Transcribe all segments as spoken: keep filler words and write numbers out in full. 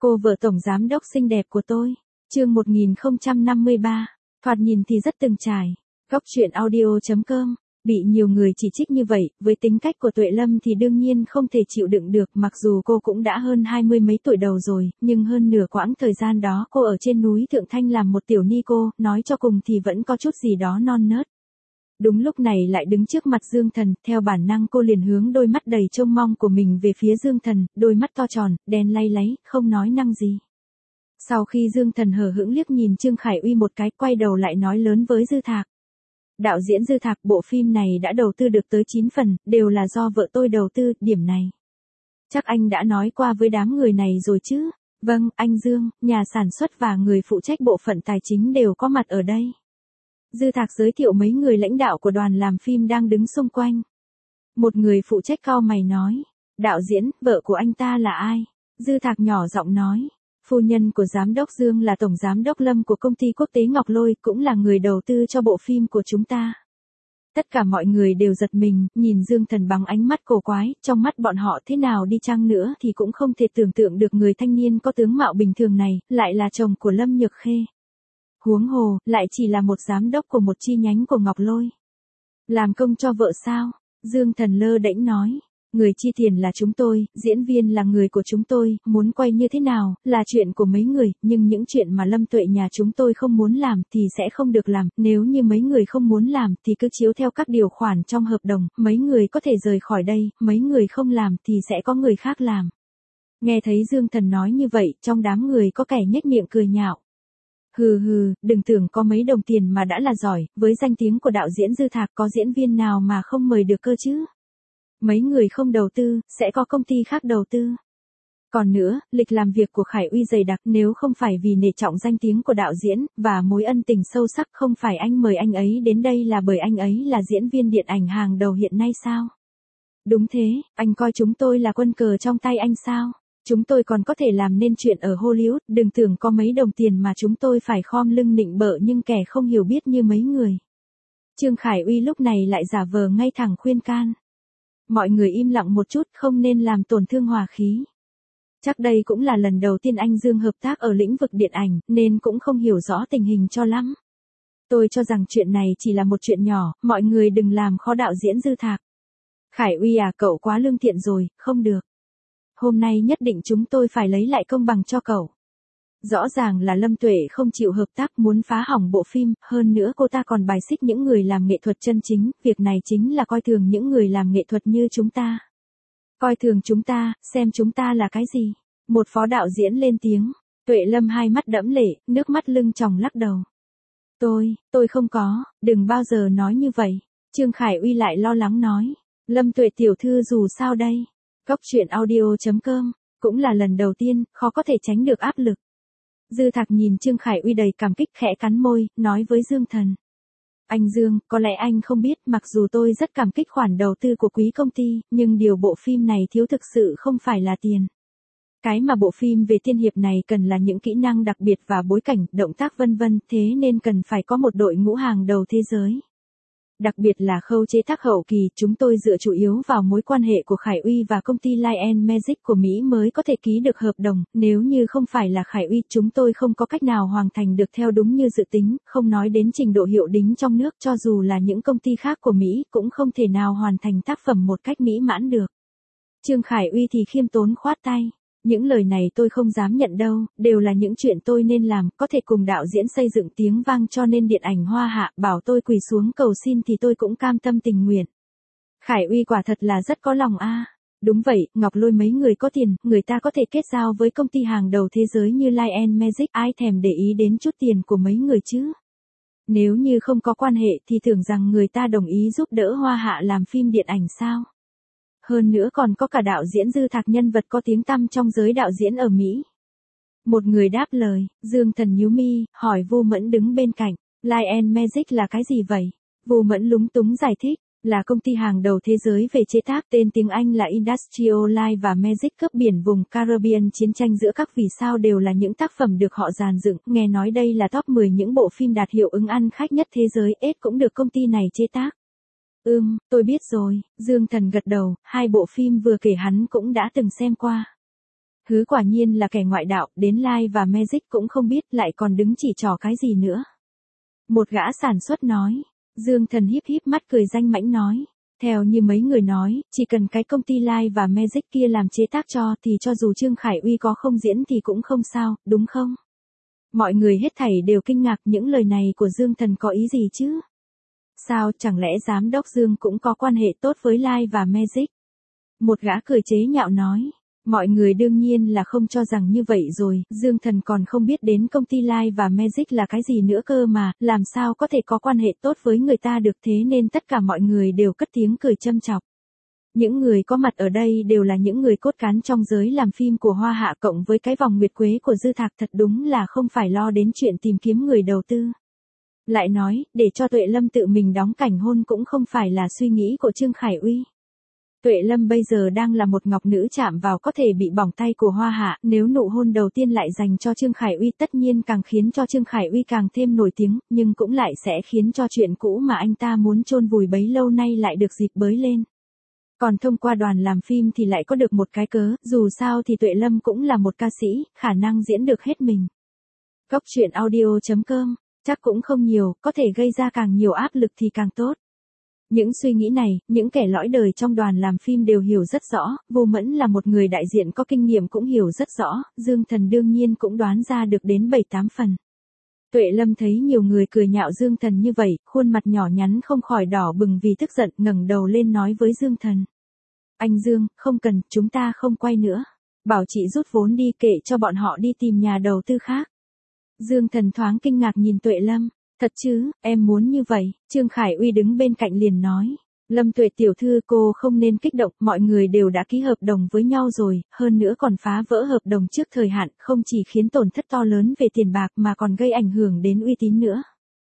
Cô vợ tổng giám đốc xinh đẹp của tôi. Chương một nghìn không trăm năm mươi ba. Thoạt nhìn thì rất từng trải. Góc truyện audio chấm com. Bị nhiều người chỉ trích như vậy, với tính cách của Tuệ Lâm thì đương nhiên không thể chịu đựng được, mặc dù cô cũng đã hơn hai mươi mấy tuổi đầu rồi, nhưng hơn nửa quãng thời gian đó cô ở trên núi Thượng Thanh làm một tiểu ni cô, nói cho cùng thì vẫn có chút gì đó non nớt. Đúng lúc này lại đứng trước mặt Dương Thần, theo bản năng cô liền hướng đôi mắt đầy trông mong của mình về phía Dương Thần, đôi mắt to tròn, đen lay láy, không nói năng gì. Sau khi Dương Thần hờ hững liếc nhìn Trương Khải Uy một cái, quay đầu lại nói lớn với Dư Thạc. Đạo diễn Dư Thạc, bộ phim này đã đầu tư được tới chín phần, đều là do vợ tôi đầu tư, điểm này. Chắc anh đã nói qua với đám người này rồi chứ? Vâng, anh Dương, nhà sản xuất và người phụ trách bộ phận tài chính đều có mặt ở đây. Dư Thạc giới thiệu mấy người lãnh đạo của đoàn làm phim đang đứng xung quanh. Một người phụ trách cau mày nói, đạo diễn, vợ của anh ta là ai? Dư Thạc nhỏ giọng nói, phu nhân của giám đốc Dương là tổng giám đốc Lâm của công ty quốc tế Ngọc Lôi, cũng là người đầu tư cho bộ phim của chúng ta. Tất cả mọi người đều giật mình, nhìn Dương Thần bằng ánh mắt cổ quái, trong mắt bọn họ thế nào đi chăng nữa thì cũng không thể tưởng tượng được người thanh niên có tướng mạo bình thường này, lại là chồng của Lâm Nhược Khê. Huống hồ, lại chỉ là một giám đốc của một chi nhánh của Ngọc Lôi. Làm công cho vợ sao? Dương Thần lơ đễnh nói. Người chi tiền là chúng tôi, diễn viên là người của chúng tôi, muốn quay như thế nào, là chuyện của mấy người, nhưng những chuyện mà Lâm Tuệ nhà chúng tôi không muốn làm thì sẽ không được làm, nếu như mấy người không muốn làm thì cứ chiếu theo các điều khoản trong hợp đồng, mấy người có thể rời khỏi đây, mấy người không làm thì sẽ có người khác làm. Nghe thấy Dương Thần nói như vậy, trong đám người có kẻ nhếch miệng cười nhạo. Hừ hừ, đừng tưởng có mấy đồng tiền mà đã là giỏi, với danh tiếng của đạo diễn Dư Thạc có diễn viên nào mà không mời được cơ chứ? Mấy người không đầu tư, sẽ có công ty khác đầu tư. Còn nữa, lịch làm việc của Khải Uy dày đặc, nếu không phải vì nể trọng danh tiếng của đạo diễn, và mối ân tình sâu sắc, không phải anh mời anh ấy đến đây là bởi anh ấy là diễn viên điện ảnh hàng đầu hiện nay sao? Đúng thế, anh coi chúng tôi là quân cờ trong tay anh sao? Chúng tôi còn có thể làm nên chuyện ở Hollywood, đừng tưởng có mấy đồng tiền mà chúng tôi phải khom lưng nịnh bợ nhưng kẻ không hiểu biết như mấy người. Trương Khải Uy lúc này lại giả vờ ngay thẳng khuyên can. Mọi người im lặng một chút, không nên làm tổn thương hòa khí. Chắc đây cũng là lần đầu tiên anh Dương hợp tác ở lĩnh vực điện ảnh, nên cũng không hiểu rõ tình hình cho lắm. Tôi cho rằng chuyện này chỉ là một chuyện nhỏ, mọi người đừng làm khó đạo diễn Dư Thạc. Khải Uy à, cậu quá lương thiện rồi, không được. Hôm nay nhất định chúng tôi phải lấy lại công bằng cho cậu. Rõ ràng là Lâm Tuệ không chịu hợp tác, muốn phá hỏng bộ phim, hơn nữa cô ta còn bài xích những người làm nghệ thuật chân chính, việc này chính là coi thường những người làm nghệ thuật như chúng ta. Coi thường chúng ta, xem chúng ta là cái gì? Một phó đạo diễn lên tiếng, Tuệ Lâm hai mắt đẫm lệ, nước mắt lưng tròng lắc đầu. Tôi, tôi không có, đừng bao giờ nói như vậy. Trương Khải Uy lại lo lắng nói, Lâm Tuệ tiểu thư dù sao đây? Góc truyện audio chấm com, cũng là lần đầu tiên, khó có thể tránh được áp lực. Dư Thạc nhìn Trương Khải Uy đầy cảm kích, khẽ cắn môi, nói với Dương Thần. Anh Dương, có lẽ anh không biết, mặc dù tôi rất cảm kích khoản đầu tư của quý công ty, nhưng điều bộ phim này thiếu thực sự không phải là tiền. Cái mà bộ phim về tiên hiệp này cần là những kỹ năng đặc biệt và bối cảnh, động tác vân vân, thế nên cần phải có một đội ngũ hàng đầu thế giới. Đặc biệt là khâu chế tác hậu kỳ, chúng tôi dựa chủ yếu vào mối quan hệ của Khải Uy và công ty Light and Magic của Mỹ mới có thể ký được hợp đồng, nếu như không phải là Khải Uy, chúng tôi không có cách nào hoàn thành được theo đúng như dự tính, không nói đến trình độ hiệu đính trong nước, cho dù là những công ty khác của Mỹ cũng không thể nào hoàn thành tác phẩm một cách mỹ mãn được. Trương Khải Uy thì khiêm tốn khoát tay. Những lời này tôi không dám nhận đâu, đều là những chuyện tôi nên làm, có thể cùng đạo diễn xây dựng tiếng vang cho nên điện ảnh hoa hạ, bảo tôi quỳ xuống cầu xin thì tôi cũng cam tâm tình nguyện. Khải Uy quả thật là rất có lòng a. Đúng vậy, Ngọc Lôi mấy người có tiền, người ta có thể kết giao với công ty hàng đầu thế giới như Light and Magic, ai thèm để ý đến chút tiền của mấy người chứ. Nếu như không có quan hệ thì tưởng rằng người ta đồng ý giúp đỡ hoa hạ làm phim điện ảnh sao. Hơn nữa còn có cả đạo diễn Dư Thạc, nhân vật có tiếng tăm trong giới đạo diễn ở Mỹ. Một người đáp lời, Dương Thần nhíu mi, hỏi Vu Mẫn đứng bên cạnh, Light and Magic là cái gì vậy? Vu Mẫn lúng túng giải thích, là công ty hàng đầu thế giới về chế tác, tên tiếng Anh là Industrial Light và Magic, cướp biển vùng Caribbean, chiến tranh giữa các vì sao đều là những tác phẩm được họ dàn dựng, nghe nói đây là top mười những bộ phim đạt hiệu ứng ăn khách nhất thế giới, ết cũng được công ty này chế tác. Ừm, tôi biết rồi, Dương Thần gật đầu, hai bộ phim vừa kể hắn cũng đã từng xem qua. Hứ quả nhiên là kẻ ngoại đạo, đến Live và Magic cũng không biết lại còn đứng chỉ trỏ cái gì nữa. Một gã sản xuất nói. Dương Thần híp híp mắt cười danh mãnh nói. Theo như mấy người nói, chỉ cần cái công ty Live và Magic kia làm chế tác cho thì cho dù Trương Khải Uy có không diễn thì cũng không sao, đúng không? Mọi người hết thảy đều kinh ngạc những lời này của Dương Thần có ý gì chứ? Sao chẳng lẽ giám đốc Dương cũng có quan hệ tốt với Live và Magic? Một gã cười chế nhạo nói. Mọi người đương nhiên là không cho rằng như vậy rồi, Dương Thần còn không biết đến công ty Live và Magic là cái gì nữa cơ mà, làm sao có thể có quan hệ tốt với người ta được, thế nên tất cả mọi người đều cất tiếng cười châm chọc. Những người có mặt ở đây đều là những người cốt cán trong giới làm phim của Hoa Hạ cộng với cái vòng nguyệt quế của Dư Thạc, thật đúng là không phải lo đến chuyện tìm kiếm người đầu tư. Lại nói, để cho Tuệ Lâm tự mình đóng cảnh hôn cũng không phải là suy nghĩ của Trương Khải Uy. Tuệ Lâm bây giờ đang là một ngọc nữ chạm vào có thể bị bỏng tay của Hoa Hạ, nếu nụ hôn đầu tiên lại dành cho Trương Khải Uy tất nhiên càng khiến cho Trương Khải Uy càng thêm nổi tiếng, nhưng cũng lại sẽ khiến cho chuyện cũ mà anh ta muốn chôn vùi bấy lâu nay lại được dịp bới lên. Còn thông qua đoàn làm phim thì lại có được một cái cớ, dù sao thì Tuệ Lâm cũng là một ca sĩ, khả năng diễn được hết mình. Góc truyện audio chấm com, chắc cũng không nhiều, có thể gây ra càng nhiều áp lực thì càng tốt. Những suy nghĩ này, những kẻ lõi đời trong đoàn làm phim đều hiểu rất rõ, Vô Mẫn là một người đại diện có kinh nghiệm cũng hiểu rất rõ, Dương Thần đương nhiên cũng đoán ra được đến bảy tám phần. Tuệ Lâm thấy nhiều người cười nhạo Dương Thần như vậy, khuôn mặt nhỏ nhắn không khỏi đỏ bừng vì tức giận, ngẩng đầu lên nói với Dương Thần. Anh Dương, không cần, chúng ta không quay nữa. Bảo chị rút vốn đi, kệ cho bọn họ đi tìm nhà đầu tư khác. Dương Thần thoáng kinh ngạc nhìn Tuệ Lâm. Thật chứ, em muốn như vậy, Trương Khải Uy đứng bên cạnh liền nói. Lâm Tuệ tiểu thư, cô không nên kích động, mọi người đều đã ký hợp đồng với nhau rồi, hơn nữa còn phá vỡ hợp đồng trước thời hạn, không chỉ khiến tổn thất to lớn về tiền bạc mà còn gây ảnh hưởng đến uy tín nữa.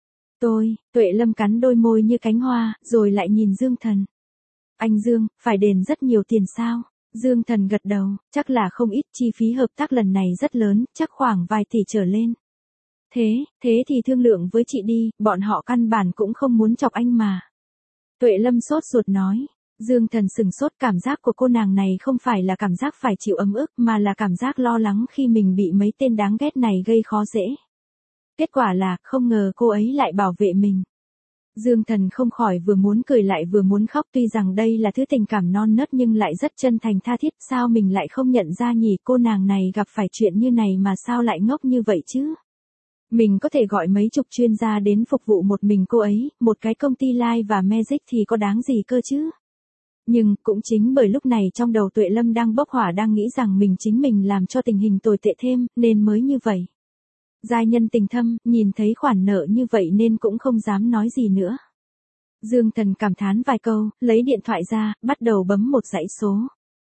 Tôi, Tuệ Lâm cắn đôi môi như cánh hoa, rồi lại nhìn Dương Thần. Anh Dương, phải đền rất nhiều tiền sao? Dương Thần gật đầu, chắc là không ít, chi phí hợp tác lần này rất lớn, chắc khoảng vài tỷ trở lên. Thế, thế thì thương lượng với chị đi, bọn họ căn bản cũng không muốn chọc anh mà. Tuệ Lâm sốt ruột nói. Dương Thần sừng sốt, cảm giác của cô nàng này không phải là cảm giác phải chịu ấm ức mà là cảm giác lo lắng khi mình bị mấy tên đáng ghét này gây khó dễ. Kết quả là, không ngờ cô ấy lại bảo vệ mình. Dương Thần không khỏi vừa muốn cười lại vừa muốn khóc, tuy rằng đây là thứ tình cảm non nớt nhưng lại rất chân thành tha thiết, sao mình lại không nhận ra nhỉ, cô nàng này gặp phải chuyện như này mà sao lại ngốc như vậy chứ. Mình có thể gọi mấy chục chuyên gia đến phục vụ một mình cô ấy, một cái công ty Live và Magic thì có đáng gì cơ chứ. Nhưng, cũng chính bởi lúc này trong đầu Tuệ Lâm đang bốc hỏa, đang nghĩ rằng mình chính mình làm cho tình hình tồi tệ thêm, nên mới như vậy. Giai nhân tình thâm, nhìn thấy khoản nợ như vậy nên cũng không dám nói gì nữa. Dương Thần cảm thán vài câu, lấy điện thoại ra, bắt đầu bấm một dãy số.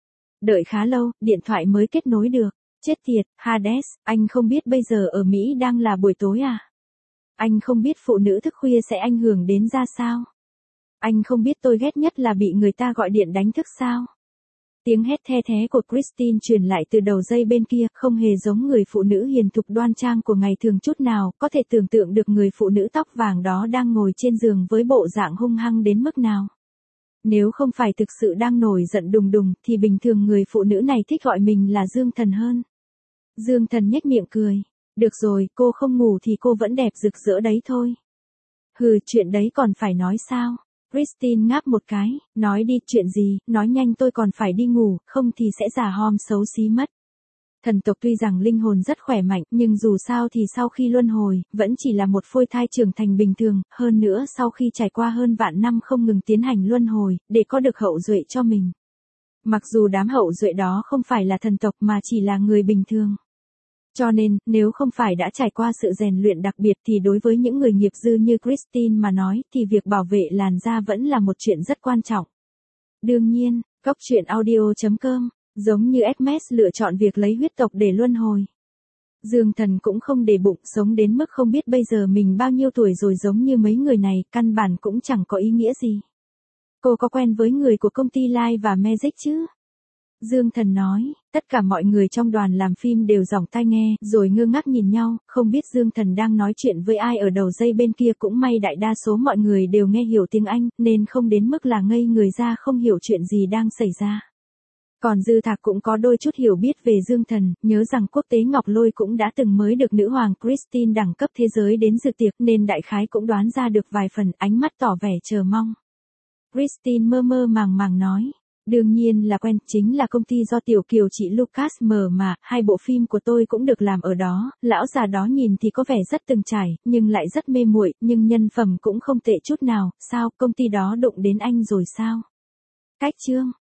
Đợi khá lâu, điện thoại mới kết nối được. Chết tiệt, Hades, anh không biết bây giờ ở Mỹ đang là buổi tối à? Anh không biết phụ nữ thức khuya sẽ ảnh hưởng đến ra sao? Anh không biết tôi ghét nhất là bị người ta gọi điện đánh thức sao? Tiếng hét the thé của Christine truyền lại từ đầu dây bên kia, không hề giống người phụ nữ hiền thục đoan trang của ngày thường chút nào, có thể tưởng tượng được người phụ nữ tóc vàng đó đang ngồi trên giường với bộ dạng hung hăng đến mức nào. Nếu không phải thực sự đang nổi giận đùng đùng, thì bình thường người phụ nữ này thích gọi mình là Dương Thần hơn. Dương Thần nhếch miệng cười. Được rồi, cô không ngủ thì cô vẫn đẹp rực rỡ đấy thôi. Hừ, chuyện đấy còn phải nói sao? Christine ngáp một cái, nói đi, chuyện gì, nói nhanh, tôi còn phải đi ngủ, không thì sẽ già hom xấu xí mất. Thần tộc tuy rằng linh hồn rất khỏe mạnh, nhưng dù sao thì sau khi luân hồi, vẫn chỉ là một phôi thai trưởng thành bình thường, hơn nữa sau khi trải qua hơn vạn năm không ngừng tiến hành luân hồi, để có được hậu duệ cho mình. Mặc dù đám hậu duệ đó không phải là thần tộc mà chỉ là người bình thường. Cho nên, nếu không phải đã trải qua sự rèn luyện đặc biệt thì đối với những người nghiệp dư như Christine mà nói, thì việc bảo vệ làn da vẫn là một chuyện rất quan trọng. Đương nhiên, góc truyện audio chấm com, giống như Hermes lựa chọn việc lấy huyết tộc để luân hồi. Dương Thần cũng không để bụng, sống đến mức không biết bây giờ mình bao nhiêu tuổi rồi, giống như mấy người này, căn bản cũng chẳng có ý nghĩa gì. Cô có quen với người của công ty Live và Magic chứ? Dương Thần nói, tất cả mọi người trong đoàn làm phim đều giỏng tai nghe, rồi ngơ ngác nhìn nhau, không biết Dương Thần đang nói chuyện với ai ở đầu dây bên kia. Cũng may đại đa số mọi người đều nghe hiểu tiếng Anh, nên không đến mức là ngây người ra không hiểu chuyện gì đang xảy ra. Còn Dư Thạc cũng có đôi chút hiểu biết về Dương Thần, nhớ rằng Quốc tế Ngọc Lôi cũng đã từng mới được nữ hoàng Christine đẳng cấp thế giới đến dự tiệc nên đại khái cũng đoán ra được vài phần, ánh mắt tỏ vẻ chờ mong. Christine mơ mơ màng màng nói. Đương nhiên là quen, chính là công ty do tiểu kiều chị Lucas mở mà, hai bộ phim của tôi cũng được làm ở đó, lão già đó nhìn thì có vẻ rất từng trải, nhưng lại rất mê muội, nhưng nhân phẩm cũng không tệ chút nào, sao, công ty đó đụng đến anh rồi sao? Cách chương